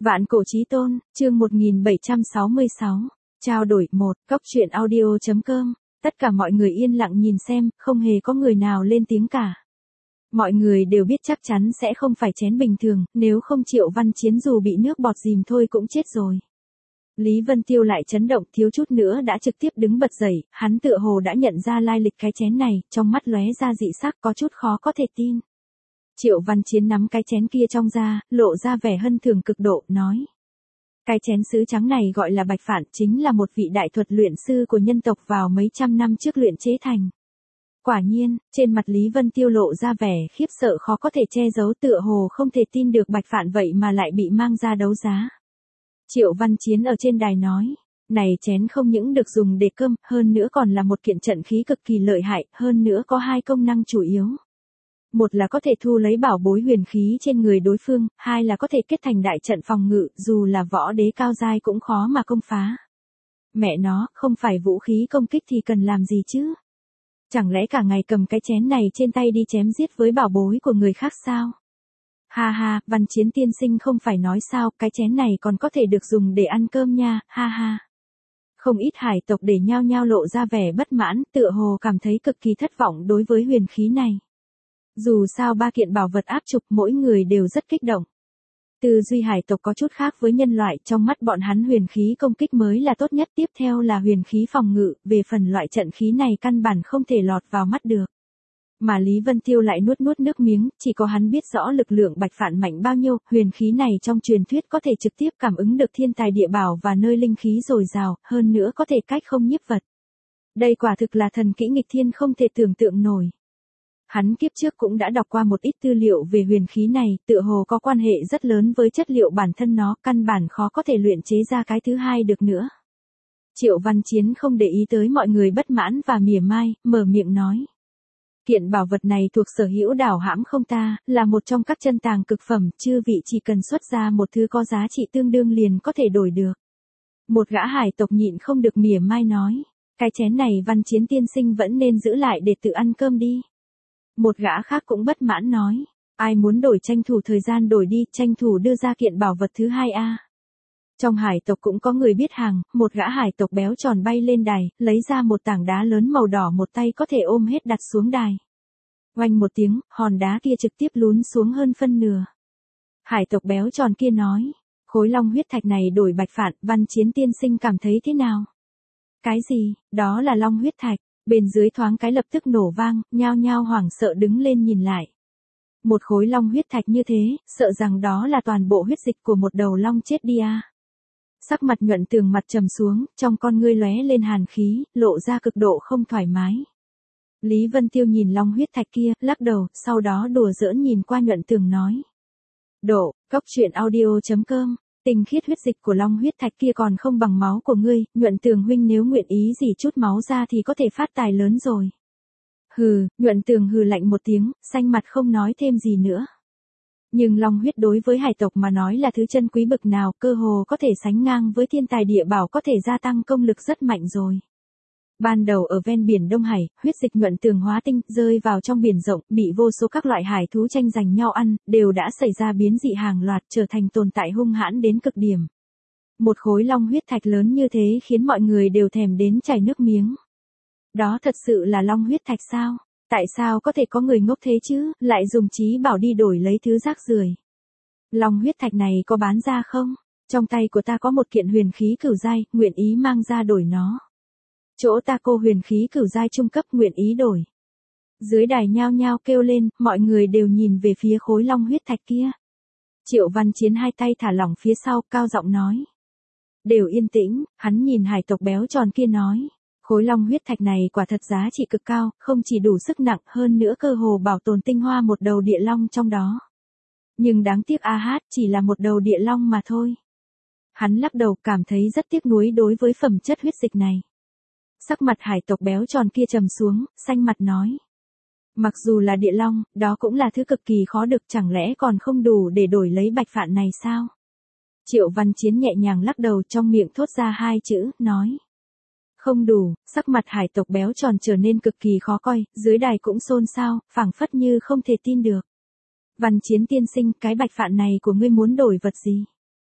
Vạn cổ chí tôn, chương 1766. Trao đổi 1, Cóc truyện audio.com. Tất cả mọi người yên lặng nhìn xem, không hề có người nào lên tiếng cả. Mọi người đều biết chắc chắn sẽ không phải chén bình thường, nếu không Triệu Văn Chiến dù bị nước bọt dìm thôi cũng chết rồi. Lý Vân Tiêu lại chấn động, thiếu chút nữa đã trực tiếp đứng bật dậy, hắn tựa hồ đã nhận ra lai lịch cái chén này, trong mắt lóe ra dị sắc có chút khó có thể tin. Triệu Văn Chiến nắm cái chén kia trong ra, lộ ra vẻ hân thường cực độ, nói. Cái chén sứ trắng này gọi là Bạch Phạn, chính là một vị đại thuật luyện sư của nhân tộc vào mấy trăm năm trước luyện chế thành. Quả nhiên, trên mặt Lý Vân Tiêu lộ ra vẻ khiếp sợ khó có thể che giấu, tựa hồ không thể tin được Bạch Phạn vậy mà lại bị mang ra đấu giá. Triệu Văn Chiến ở trên đài nói, này chén không những được dùng để cơm, hơn nữa còn là một kiện trận khí cực kỳ lợi hại, hơn nữa có hai công năng chủ yếu. Một là có thể thu lấy bảo bối huyền khí trên người đối phương, hai là có thể kết thành đại trận phòng ngự, dù là võ đế cao giai cũng khó mà công phá. Mẹ nó, không phải vũ khí công kích thì cần làm gì chứ? Chẳng lẽ cả ngày cầm cái chén này trên tay đi chém giết với bảo bối của người khác sao? Ha ha, Văn Chiến tiên sinh không phải nói sao, cái chén này còn có thể được dùng để ăn cơm nha, ha ha. Không ít hải tộc để nhao nhao lộ ra vẻ bất mãn, tựa hồ cảm thấy cực kỳ thất vọng đối với huyền khí này. Dù sao ba kiện bảo vật áp trục mỗi người đều rất kích động. Tư duy hải tộc có chút khác với nhân loại, trong mắt bọn hắn huyền khí công kích mới là tốt nhất, tiếp theo là huyền khí phòng ngự, về phần loại trận khí này căn bản không thể lọt vào mắt được. Mà Lý Vân Tiêu lại nuốt nước miếng, chỉ có hắn biết rõ lực lượng Bạch Phạn mạnh bao nhiêu, huyền khí này trong truyền thuyết có thể trực tiếp cảm ứng được thiên tài địa bảo và nơi linh khí dồi dào, hơn nữa có thể cách không nhiếp vật. Đây quả thực là thần kỹ nghịch thiên không thể tưởng tượng nổi. Hắn kiếp trước cũng đã đọc qua một ít tư liệu về huyền khí này, tựa hồ có quan hệ rất lớn với chất liệu bản thân nó, căn bản khó có thể luyện chế ra cái thứ hai được nữa. Triệu Văn Chiến không để ý tới mọi người bất mãn và mỉa mai, mở miệng nói. Kiện bảo vật này thuộc sở hữu Đảo Hãm Không ta, là một trong các chân tàng cực phẩm, chư vị chỉ cần xuất ra một thứ có giá trị tương đương liền có thể đổi được. Một gã hải tộc nhịn không được mỉa mai nói, cái chén này Văn Chiến tiên sinh vẫn nên giữ lại để tự ăn cơm đi. Một gã khác cũng bất mãn nói, ai muốn đổi tranh thủ thời gian đổi đi, tranh thủ đưa ra kiện bảo vật thứ hai a. Trong hải tộc cũng có người biết hàng, một gã hải tộc béo tròn bay lên đài, lấy ra một tảng đá lớn màu đỏ một tay có thể ôm hết đặt xuống đài. Oanh một tiếng, hòn đá kia trực tiếp lún xuống hơn phân nửa. Hải tộc béo tròn kia nói, khối long huyết thạch này đổi Bạch Phạn, Văn Chiến tiên sinh cảm thấy thế nào? Cái gì, đó là long huyết thạch? Bên dưới thoáng cái lập tức nổ vang, nhao nhao hoảng sợ đứng lên nhìn lại. Một khối long huyết thạch như thế, sợ rằng đó là toàn bộ huyết dịch của một đầu long chết đi à. Sắc mặt Nhuận Tường mặt trầm xuống, trong con ngươi lóe lên hàn khí, lộ ra cực độ không thoải mái. Lý Vân Tiêu nhìn long huyết thạch kia, lắc đầu, sau đó đùa giỡn nhìn qua Nhuận Tường nói. Cóc truyện audio.com. Tinh khiết huyết dịch của long huyết thạch kia còn không bằng máu của ngươi, Nhuận Tường huynh nếu nguyện ý gì chút máu ra thì có thể phát tài lớn rồi. Hừ, Nhuận Tường hừ lạnh một tiếng, xanh mặt không nói thêm gì nữa. Nhưng long huyết đối với hải tộc mà nói là thứ chân quý bực nào, cơ hồ có thể sánh ngang với thiên tài địa bảo, có thể gia tăng công lực rất mạnh rồi. Ban đầu ở ven biển Đông Hải, huyết dịch Nhuận Tường hóa tinh, rơi vào trong biển rộng, bị vô số các loại hải thú tranh giành nhau ăn, đều đã xảy ra biến dị hàng loạt, trở thành tồn tại hung hãn đến cực điểm. Một khối long huyết thạch lớn như thế khiến mọi người đều thèm đến chảy nước miếng. Đó thật sự là long huyết thạch sao? Tại sao có thể có người ngốc thế chứ, lại dùng trí bảo đi đổi lấy thứ rác rưởi? Long huyết thạch này có bán ra không? Trong tay của ta có một kiện huyền khí cửu giai, nguyện ý mang ra đổi nó. Chỗ ta cô huyền khí cửu giai trung cấp, nguyện ý đổi. Dưới đài nhao nhao kêu lên, mọi người đều nhìn về phía khối long huyết thạch kia. Triệu Văn Chiến hai tay thả lỏng phía sau, cao giọng nói. Đều yên tĩnh, hắn nhìn hải tộc béo tròn kia nói. Khối long huyết thạch này quả thật giá trị cực cao, không chỉ đủ sức nặng, hơn nữa cơ hồ bảo tồn tinh hoa một đầu địa long trong đó. Nhưng đáng tiếc chỉ là một đầu địa long mà thôi. Hắn lắc đầu, cảm thấy rất tiếc nuối đối với phẩm chất huyết dịch này. Sắc mặt hải tộc béo tròn kia trầm xuống, xanh mặt nói. Mặc dù là địa long, đó cũng là thứ cực kỳ khó được, chẳng lẽ còn không đủ để đổi lấy Bạch Phạn này sao? Triệu Văn Chiến nhẹ nhàng lắc đầu, trong miệng thốt ra hai chữ, nói. Không đủ, sắc mặt hải tộc béo tròn trở nên cực kỳ khó coi, dưới đài cũng xôn xao, phảng phất như không thể tin được. Văn Chiến tiên sinh, cái Bạch Phạn này của ngươi muốn đổi vật gì?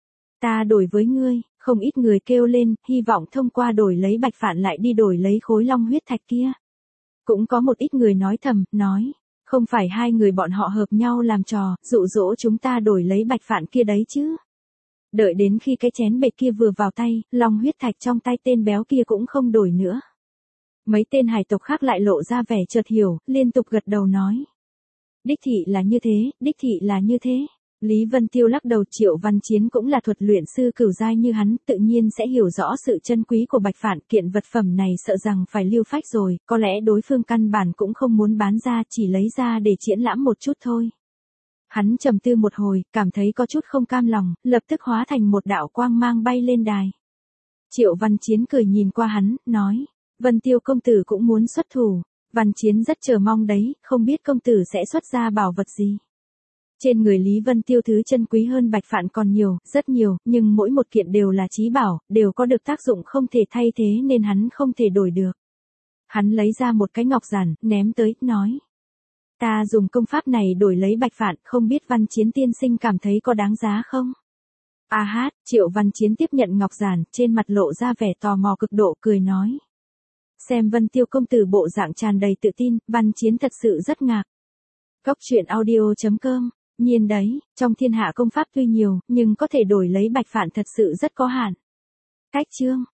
Ta đổi với ngươi, không ít người kêu lên, hy vọng thông qua đổi lấy bạch phạn lại đi đổi lấy khối long huyết thạch kia. Cũng có một ít người nói thầm, nói, không phải hai người bọn họ hợp nhau làm trò, dụ dỗ chúng ta đổi lấy bạch phạn kia đấy chứ. Đợi đến khi cái chén bệt kia vừa vào tay, long huyết thạch trong tay tên béo kia cũng không đổi nữa. Mấy tên hải tộc khác lại lộ ra vẻ chợt hiểu, liên tục gật đầu nói. Đích thị là như thế, đích thị là như thế. Lý Vân Tiêu lắc đầu. Triệu Văn Chiến cũng là thuật luyện sư cửu giai như hắn, tự nhiên sẽ hiểu rõ sự chân quý của bạch phạn. Kiện vật phẩm này sợ rằng phải lưu phách rồi, có lẽ đối phương căn bản cũng không muốn bán ra, chỉ lấy ra để triển lãm một chút thôi. Hắn trầm tư một hồi, cảm thấy có chút không cam lòng, lập tức hóa thành một đạo quang mang bay lên đài. Triệu Văn Chiến cười nhìn qua hắn, nói, Vân Tiêu công tử cũng muốn xuất thủ. Văn Chiến rất chờ mong đấy, không biết công tử sẽ xuất ra bảo vật gì. Trên người Lý Vân Tiêu thứ chân quý hơn bạch phạn còn nhiều, rất nhiều, nhưng mỗi một kiện đều là chí bảo, đều có được tác dụng không thể thay thế nên hắn không thể đổi được. Hắn lấy ra một cái ngọc giản, ném tới, nói. Ta dùng công pháp này đổi lấy bạch phạn, không biết Văn Chiến tiên sinh cảm thấy có đáng giá không? A hát, Triệu Văn Chiến tiếp nhận ngọc giản, trên mặt lộ ra vẻ tò mò cực độ, cười nói. Xem Vân Tiêu công tử bộ dạng tràn đầy tự tin, Văn Chiến thật sự rất ngạc. Góc truyện audio.com. Nhiên đấy, trong thiên hạ công pháp tuy nhiều, nhưng có thể đổi lấy bạch phạn thật sự rất có hạn. Cách chương